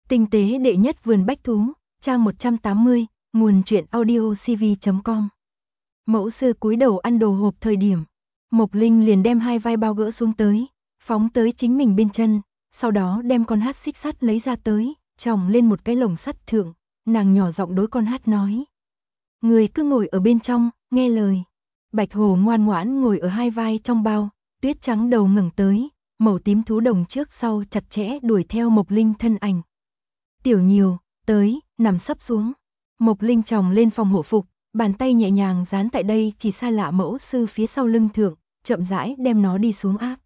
Tinh tế đệ nhất vườn bách thú, trang 180, nguồn truyện audiocv.com. Mẫu sư cúi đầu ăn đồ hộp thời điểm, Mộc Linh liền đem 2 vai bao gỡ xuống tới, phóng tới chính mình bên chân, sau đó đem con hát xích sắt lấy ra tới, chồng lên một cái lồng sắt thượng, nàng nhỏ giọng đối con hát nói. Người cứ ngồi ở bên trong, nghe lời. Bạch Hồ ngoan ngoãn ngồi ở 2 vai trong bao, tuyết trắng đầu ngẩng tới, màu tím thú đồng trước sau chặt chẽ đuổi theo Mộc Linh thân ảnh. Tiểu Nhiều, tới, nằm sấp xuống. Mộc Linh chồng lên phòng hộ phục, bàn tay nhẹ nhàng dán tại đây chỉ xa lạ mẫu sư phía sau lưng thượng, chậm rãi đem nó đi xuống áp.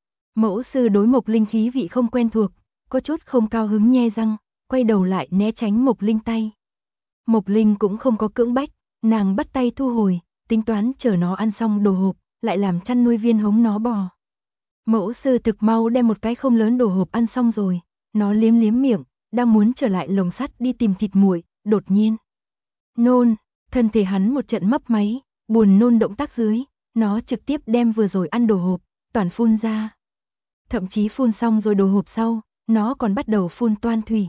Mẫu sư đối Mộc Linh khí vị không quen thuộc, có chút không cao hứng nhe răng, quay đầu lại né tránh Mộc Linh tay. Mộc Linh cũng không có cưỡng bách, nàng bắt tay thu hồi, tính toán chờ nó ăn xong đồ hộp, lại làm chăn nuôi viên hống nó bò. Mẫu sư thực mau đem một cái không lớn đồ hộp ăn xong rồi, nó liếm liếm miệng, đang muốn trở lại lồng sắt đi tìm thịt muội, đột nhiên nôn, thân thể hắn một trận mấp máy, buồn nôn động tác dưới, nó trực tiếp đem vừa rồi ăn đồ hộp, toàn phun ra. Thậm chí phun xong rồi đồ hộp sau, nó còn bắt đầu phun toan thủy.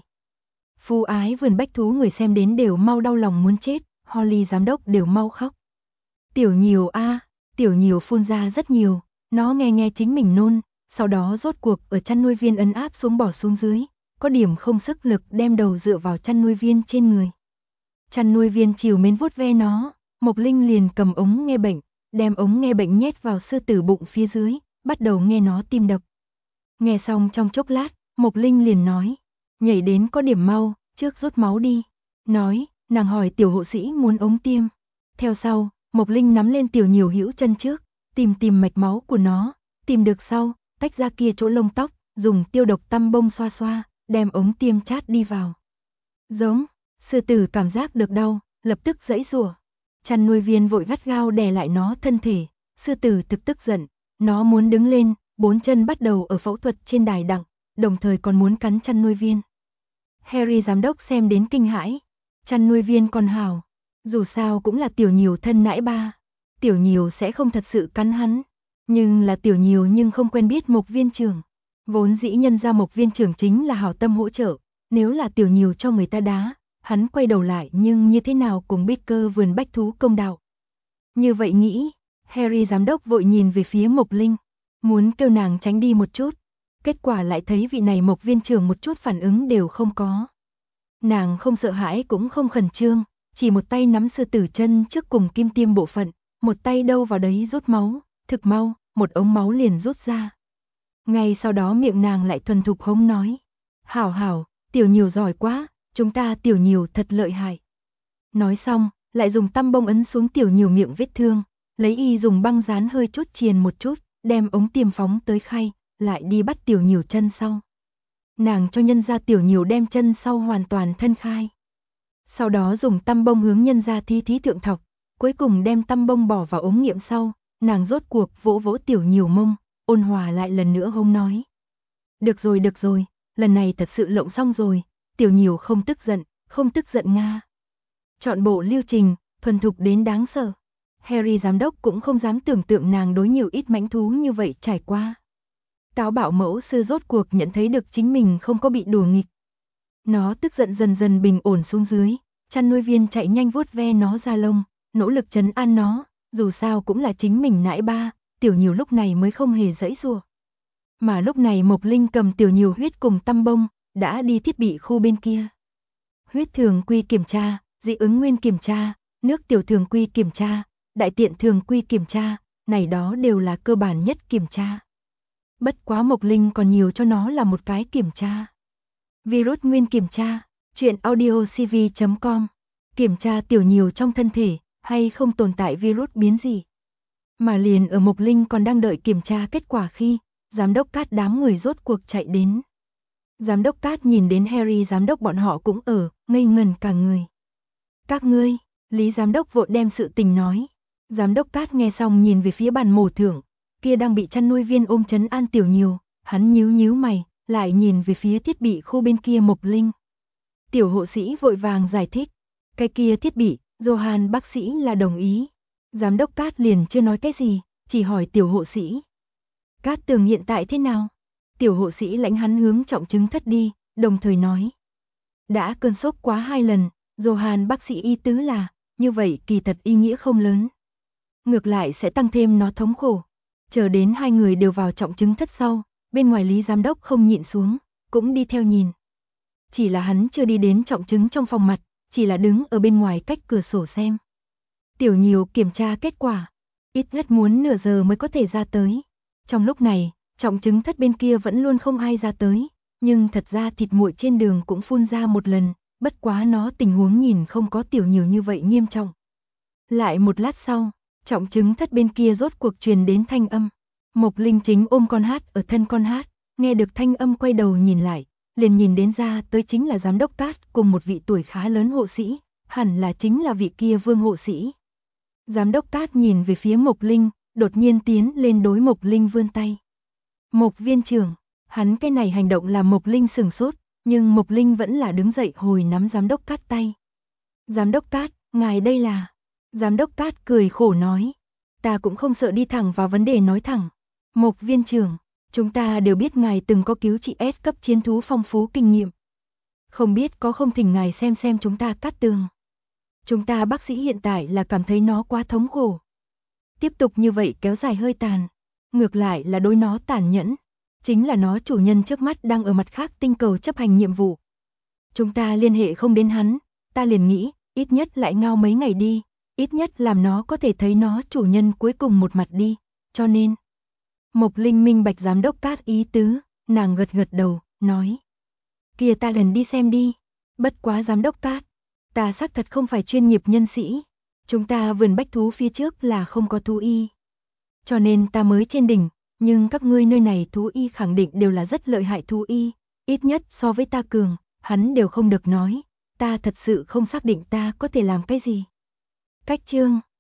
Phu ái vườn bách thú người xem đến đều mau đau lòng muốn chết, Holly giám đốc đều mau khóc. Tiểu Nhiều a, Tiểu Nhiều phun ra rất nhiều, nó nghe chính mình nôn, sau đó rốt cuộc ở chăn nuôi viên ấn áp xuống bỏ xuống dưới, có điểm không sức lực đem đầu dựa vào chăn nuôi viên trên người. Chăn nuôi viên chiều mến vuốt ve nó, Mộc Linh liền cầm ống nghe bệnh, đem ống nghe bệnh nhét vào sư tử bụng phía dưới, bắt đầu nghe nó tim đập. Nghe xong trong chốc lát, Mộc Linh liền nói, nhảy đến có điểm mau, trước rút máu đi. Nói, nàng hỏi tiểu hộ sĩ muốn ống tiêm. Theo sau, Mộc Linh nắm lên Tiểu Nhiều hữu chân trước, tìm mạch máu của nó, tìm được sau, tách ra kia chỗ lông tóc, dùng tiêu độc tăm bông xoa xoa, đem ống tiêm chát đi vào. Giống, sư tử cảm giác được đau, lập tức giãy giụa. Chăn nuôi viên vội gắt gao đè lại nó thân thể, sư tử thực tức giận, nó muốn đứng lên, 4 chân bắt đầu ở phẫu thuật trên đài đặng, đồng thời còn muốn cắn chăn nuôi viên. Harry giám đốc xem đến kinh hãi, chăn nuôi viên còn hào, dù sao cũng là Tiểu Nhiều thân nãi ba, Tiểu Nhiều sẽ không thật sự cắn hắn, nhưng là Tiểu Nhiều nhưng không quen biết Mộc viên trưởng, vốn dĩ nhân ra Mộc viên trưởng chính là hảo tâm hỗ trợ, nếu là Tiểu Nhiều cho người ta đá, hắn quay đầu lại nhưng như thế nào cùng Baker vườn bách thú công đạo. Như vậy nghĩ, Harry giám đốc vội nhìn về phía Mộc Linh, muốn kêu nàng tránh đi một chút, kết quả lại thấy vị này Mộc viên trưởng một chút phản ứng đều không có. Nàng không sợ hãi cũng không khẩn trương, chỉ một tay nắm sư tử chân trước cùng kim tiêm bộ phận, một tay đâu vào đấy rút máu, thực mau, một ống máu liền rút ra. Ngay sau đó miệng nàng lại thuần thục hống nói, hảo, Tiểu Nhiều giỏi quá, chúng ta Tiểu Nhiều thật lợi hại. Nói xong, lại dùng tăm bông ấn xuống Tiểu Nhiều miệng vết thương, lấy y dùng băng dán hơi chút triền một chút, đem ống tiêm phóng tới khay, lại đi bắt Tiểu Nhiều chân sau. Nàng cho nhân ra Tiểu Nhiều đem chân sau hoàn toàn thân khai. Sau đó dùng tăm bông hướng nhân ra thí thượng thọc, cuối cùng đem tăm bông bỏ vào ống nghiệm sau, nàng rốt cuộc vỗ vỗ Tiểu Nhiều mông, ôn hòa lại lần nữa hông nói. Được rồi, lần này thật sự lộng xong rồi, Tiểu Nhiều không tức giận Nga. Chọn bộ lưu trình, thuần thục đến đáng sợ. Harry giám đốc cũng không dám tưởng tượng nàng đối nhiều ít mãnh thú như vậy trải qua. Táo bạo mẫu sư rốt cuộc nhận thấy được chính mình không có bị đùa nghịch. Nó tức giận dần dần bình ổn xuống dưới, chăn nuôi viên chạy nhanh vuốt ve nó da lông, nỗ lực trấn an nó, dù sao cũng là chính mình nãi ba, Tiểu Nhiều lúc này mới không hề giãy giụa. Mà lúc này Mộc Linh cầm Tiểu Nhiều huyết cùng tăm bông, đã đi thiết bị khu bên kia. Huyết thường quy kiểm tra, dị ứng nguyên kiểm tra, nước tiểu thường quy kiểm tra, đại tiện thường quy kiểm tra, này đó đều là cơ bản nhất kiểm tra. Bất quá Mộc Linh còn nhiều cho nó là một cái kiểm tra. Virus nguyên kiểm tra, truyện audiocv.com, kiểm tra Tiểu Nhiều trong thân thể, hay không tồn tại virus biến gì. Mà liền ở Mộc Linh còn đang đợi kiểm tra kết quả khi, giám đốc Cát đám người rốt cuộc chạy đến. Giám đốc Cát nhìn đến Harry giám đốc bọn họ cũng ở, ngây ngần cả người. Các ngươi, Lý giám đốc vội đem sự tình nói. Giám đốc Cát nghe xong nhìn về phía bàn mổ thưởng, kia đang bị chăn nuôi viên ôm trấn an Tiểu Nhiều, hắn nhíu mày, lại nhìn về phía thiết bị khu bên kia Mộc Linh. Tiểu hộ sĩ vội vàng giải thích, cái kia thiết bị, Johan bác sĩ là đồng ý. Giám đốc Cát liền chưa nói cái gì, chỉ hỏi tiểu hộ sĩ. Cát Tường hiện tại thế nào? Tiểu hộ sĩ lãnh hắn hướng trọng chứng thất đi, đồng thời nói. Đã cơn sốt quá 2 lần, Johan bác sĩ ý tứ là, như vậy kỳ thật ý nghĩa không lớn. Ngược lại sẽ tăng thêm nó thống khổ. Chờ đến 2 người đều vào trọng chứng thất sau, bên ngoài Lý giám đốc không nhịn xuống, cũng đi theo nhìn. Chỉ là hắn chưa đi đến trọng chứng trong phòng mặt, chỉ là đứng ở bên ngoài cách cửa sổ xem. Tiểu Nhiều kiểm tra kết quả, ít nhất muốn nửa giờ mới có thể ra tới. Trong lúc này, trọng chứng thất bên kia vẫn luôn không ai ra tới, nhưng thật ra thịt muội trên đường cũng phun ra một lần, bất quá nó tình huống nhìn không có Tiểu Nhiều như vậy nghiêm trọng. Lại một lát sau, trọng chứng thất bên kia rốt cuộc truyền đến thanh âm. Mộc Linh chính ôm con hát ở thân con hát, nghe được thanh âm quay đầu nhìn lại, liền nhìn đến ra tới chính là giám đốc Cát cùng một vị tuổi khá lớn hộ sĩ, hẳn là chính là vị kia Vương hộ sĩ. Giám đốc Cát nhìn về phía Mộc Linh, đột nhiên tiến lên đối Mộc Linh vươn tay. Mộc viên trưởng, hắn cái này hành động làm Mộc Linh sửng sốt, nhưng Mộc Linh vẫn là đứng dậy hồi nắm giám đốc Cát tay. Giám đốc Cát, ngài đây là... Giám đốc Cát cười khổ nói, ta cũng không sợ đi thẳng vào vấn đề nói thẳng. Mộc viên trưởng, chúng ta đều biết ngài từng có cứu trị S cấp chiến thú phong phú kinh nghiệm. Không biết có không thỉnh ngài xem chúng ta Cát Tường. Chúng ta bác sĩ hiện tại là cảm thấy nó quá thống khổ. Tiếp tục như vậy kéo dài hơi tàn, ngược lại là đối nó tàn nhẫn. Chính là nó chủ nhân trước mắt đang ở mặt khác tinh cầu chấp hành nhiệm vụ. Chúng ta liên hệ không đến hắn, ta liền nghĩ, ít nhất lại ngao mấy ngày đi, ít nhất làm nó có thể thấy nó chủ nhân cuối cùng một mặt đi, cho nên... Mộc Linh minh bạch giám đốc Cát ý tứ, nàng gật gật đầu, nói. Kìa ta lần đi xem đi, bất quá giám đốc Cát, ta xác thật không phải chuyên nghiệp nhân sĩ, chúng ta vườn bách thú phía trước là không có thú y. Cho nên ta mới trên đỉnh, nhưng các ngươi nơi này thú y khẳng định đều là rất lợi hại thú y, ít nhất so với ta cường, hắn đều không được nói, ta thật sự không xác định ta có thể làm cái gì. Cách chương